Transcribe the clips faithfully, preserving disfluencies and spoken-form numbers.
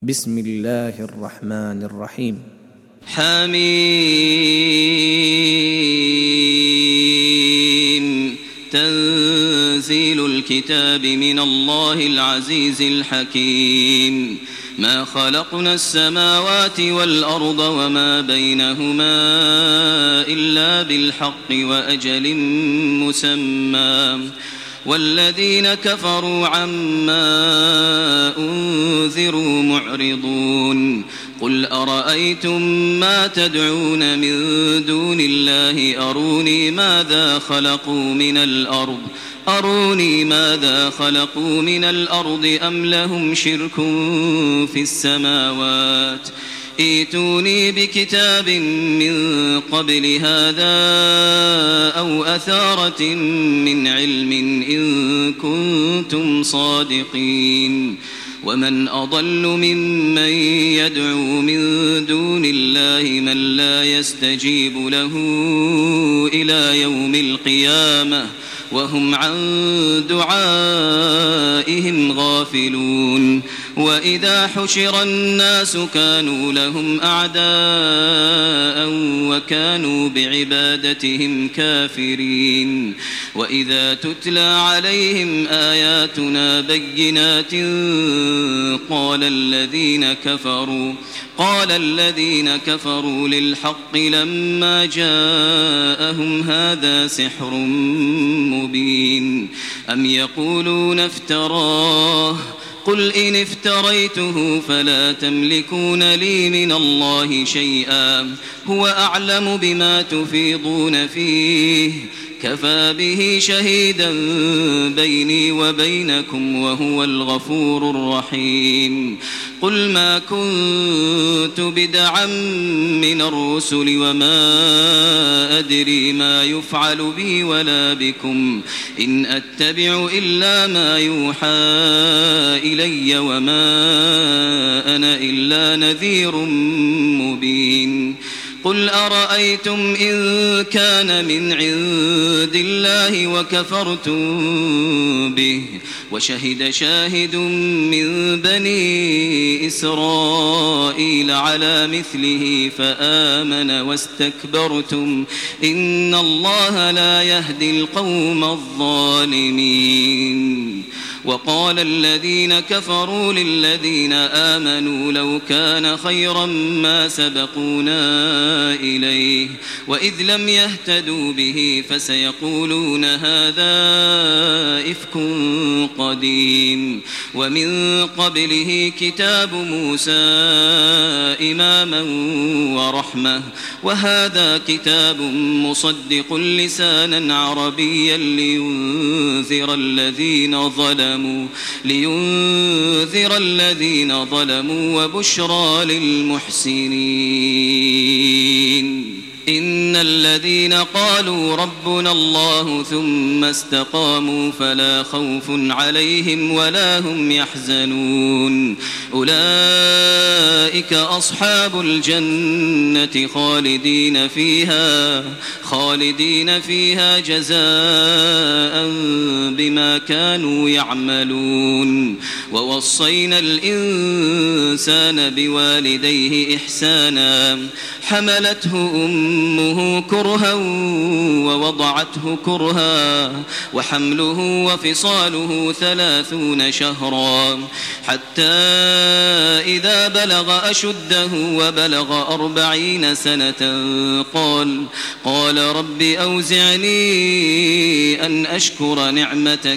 بسم الله الرحمن الرحيم. حميم. تنزيل الكتاب من الله العزيز الحكيم. ما خلقنا السماوات والأرض وما بينهما إلا بالحق وأجل مسمى، والذين كفروا عما أنذروا معرضون. قل أرأيتم ما تدعون من دون الله أروني ماذا خلقوا من الأرض أروني ماذا خلقوا من الأرض أم لهم شرك في السماوات ائتوني بكتاب من قبل هذا أو أثارة من علم إن كنتم صادقين. ومن أضل ممن يدعو من دون الله من لا يستجيب له إلى يوم القيامة وهم عن دعائهم غافلون. وإذا حشر الناس كانوا لهم أعداء وكانوا بعبادتهم كافرين. وإذا تتلى عليهم آياتنا بينات قال الذين كفروا قال الذين كفروا للحق لما جاءهم هذا سحر مبين. أم يقولون افتراه قل إن افتريته فلا تملكون لي من الله شيئا هو أعلم بما تفيضون فيه كفى به شهيدا بيني وبينكم وهو الغفور الرحيم. قل ما كنت بدعا من الرسل وما أدري ما يفعل بي ولا بكم إن أتبع إلا ما يوحى إلي وما أنا إلا نذير مبين. قل أرأيتم إن كان من عند الله وكفرتم به وشهد شاهد من بني إسرائيل على مثله فآمن واستكبرتم إن الله لا يهدي القوم الظالمين. وقال الذين كفروا للذين آمنوا لو كان خيرا ما سبقونا إليه وإذ لم يهتدوا به فسيقولون هذا إفك قديم. ومن قبله كتاب موسى إماما ورحمة وهذا كتاب مصدق لسانا عربيا لينذر الذين ظلموا لينذر الذين ظلموا وبشرى للمحسنين. إن الذين قالوا ربنا الله ثم استقاموا فلا خوف عليهم ولا هم يحزنون أولئك أصحاب الجنة خالدين فيها خالدين فيها جزاء بما كانوا يعملون. ووصينا الإنسان بوالديه إحسانا حملته أمه كرها ووضعته كرها وحمله وفصاله ثلاثون شهرا حتى إذا بلغ أشده وبلغ أربعين سنة قال قال رب أوزعني أن أشكر نعمتك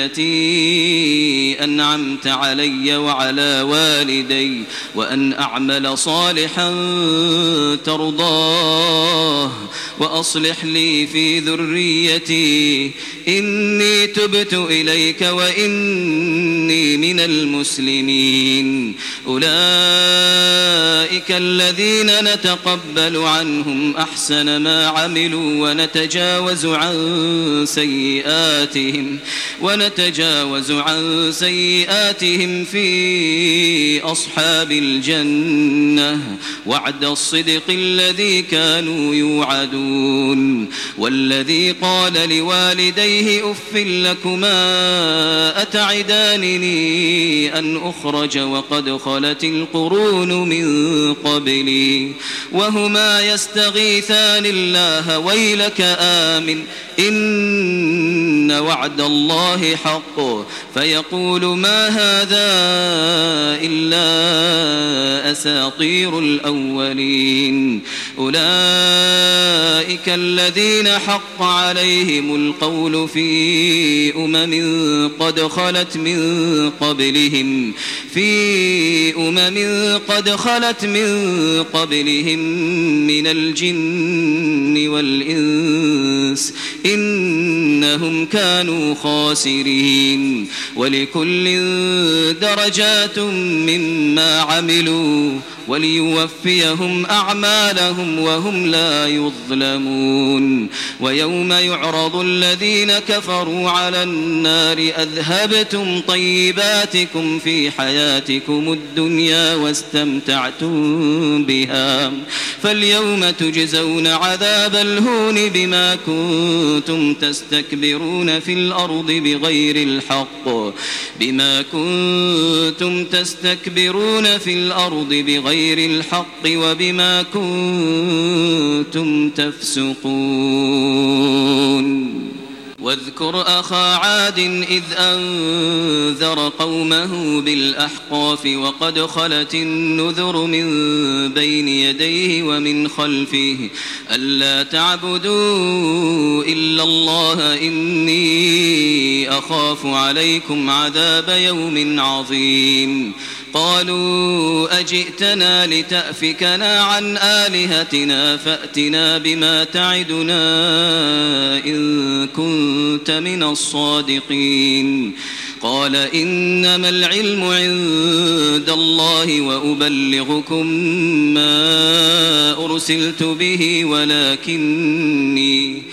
التي أنعمت علي وعلى والدي وأن أعمل صالحا ترضاه وأصلح لي في ذريتي إني تبت إليك وإني من المسلمين. أولئك الذين نتقبل عنهم أحسن ما عملوا ونتجاوز عن سيئاتهم ونتجاوز عن سيئاتهم في أصحاب الجنة وعد الصدق الذي كانوا كانوا يوعدون. والذي قال لوالديه أف لكما أتعدانني أن أخرج وقد خلت القرون من قبلي وهما يستغيثان الله ويلك آمن إن وعد الله حق فيقول ما هذا إلا أساطير الأولين. أولئك الذين حق عليهم القول في أمم قد خلت من قبلهم في أمم قد خلت من قبلهم من الجن والإنس إنهم كانوا خاسرين. ولكل درجات مما عملوا وليوفيهم أعمالهم وهم لا يظلمون. ويوم يعرض الذين كفروا على النار أذهبتم طيباتكم في حياتكم الدنيا واستمتعتم بها فاليوم تجزون عذاب الهون بما كنتم تستكبرون في الأرض بغير الحق بما كنتم تستكبرون في الأرض بغير الحق وبما كنتم تفسقون. واذكر أخا عاد إذ أنذر قومه بالأحقاف وقد خلت النذر من بين يديه ومن خلفه ألا تعبدوا إلا الله إني أخاف عليكم عذاب يوم عظيم. قالوا أجئتنا لتأفكنا عن آلهتنا فأتنا بما تعدنا إن كنت من الصادقين. قال إنما العلم عند الله وأبلغكم ما أرسلت به ولكني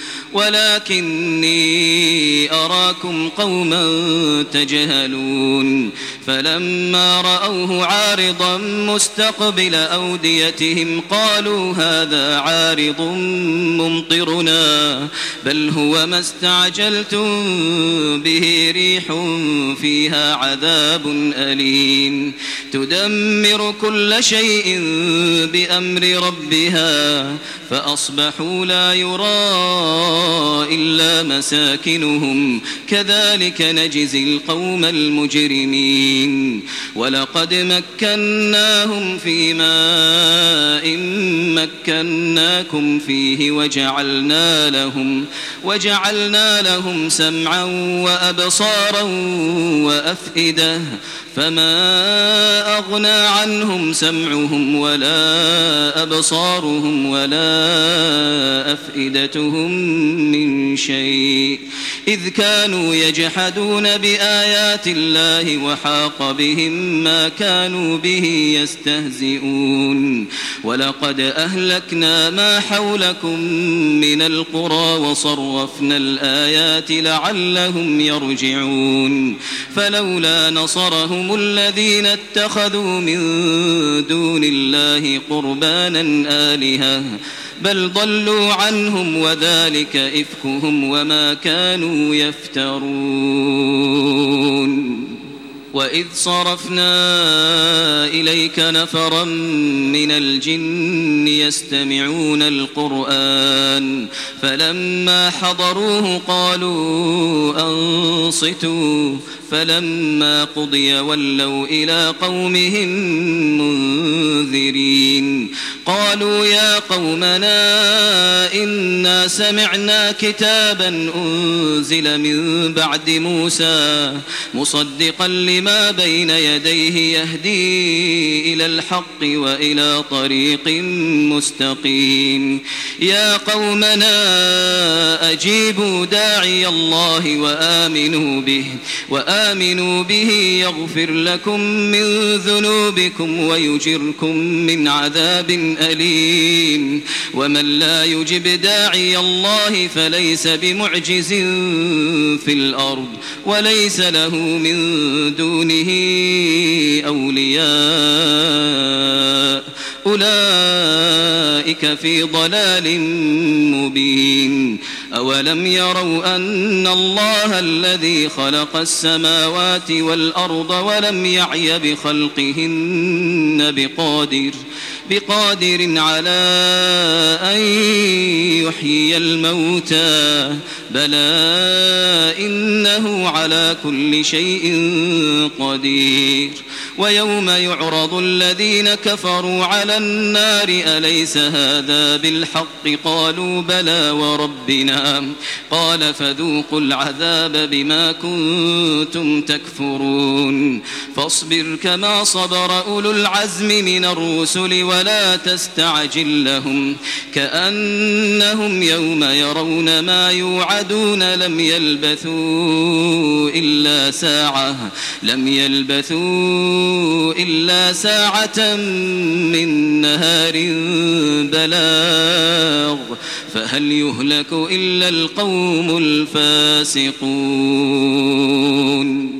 ولكني أراكم قوما تجهلون. فلما رأوه عارضا مستقبل أوديتهم قالوا هذا عارض ممطرنا بل هو ما استعجلتم به ريح فيها عذاب أليم تدمر كل شيء بأمر ربها فأصبحوا لا يرى إلا مساكنهم كذلك نجزي القوم المجرمين. ولقد مكناهم في ماء مكناكم فيه وجعلنا لهم وجعلنا لهم سمعا وأبصارا وأفئدة فما أغنى عنهم سمعهم ولا أبصارهم ولا أفئدتهم من شيء إذ كانوا يجحدون بآيات الله وحاق بهم ما كانوا به يستهزئون. ولقد أهلكنا ما حولكم من القرى وصرفنا الآيات لعلهم يرجعون. فلولا نصرهم الذين اتخذوا من دون الله قربانا آلهة بل ضلوا عنهم وذلك إفكهم وما كانوا يفترون. وإذ صرفنا إليك نفرا من الجن يستمعون القرآن فلما حضروه قالوا أنصتوا فلما قضي ولوا إلى قومهم منذرين. قالوا يا قومنا إنا سمعنا كتابا أنزل من بعد موسى مصدقا لما بين يديه يهدي إلى الحق وإلى طريق مستقيم. يا قومنا أجيبوا داعي الله وآمنوا به وآمنوا به يغفر لكم من ذنوبكم ويجركم من عذاب أليم. ومن لا يجب داعي الله فليس بمعجز في الأرض وليس له من دونه أولياء أولئك أولئك في ضلال مبين أولم يروا أن الله الذي خلق السماوات والأرض ولم يعي بخلقهن بقادر بقادر على أن يحيي الموتى بلى إنه على كل شيء قدير ويوم يعرض الذين كفروا على النار أليس هذا بالحق قالوا بلى وربنا قال فذوقوا العذاب بما كنتم تكفرون فاصبر كما صبر أولو العزم من الرسل ولا تستعجل لهم كأنهم يوم يرون ما يوعدون لم يلبثوا إلا ساعة لم يلبثوا إلا ساعة من نهار بلاغ فهل يهلك إلا القوم الفاسقون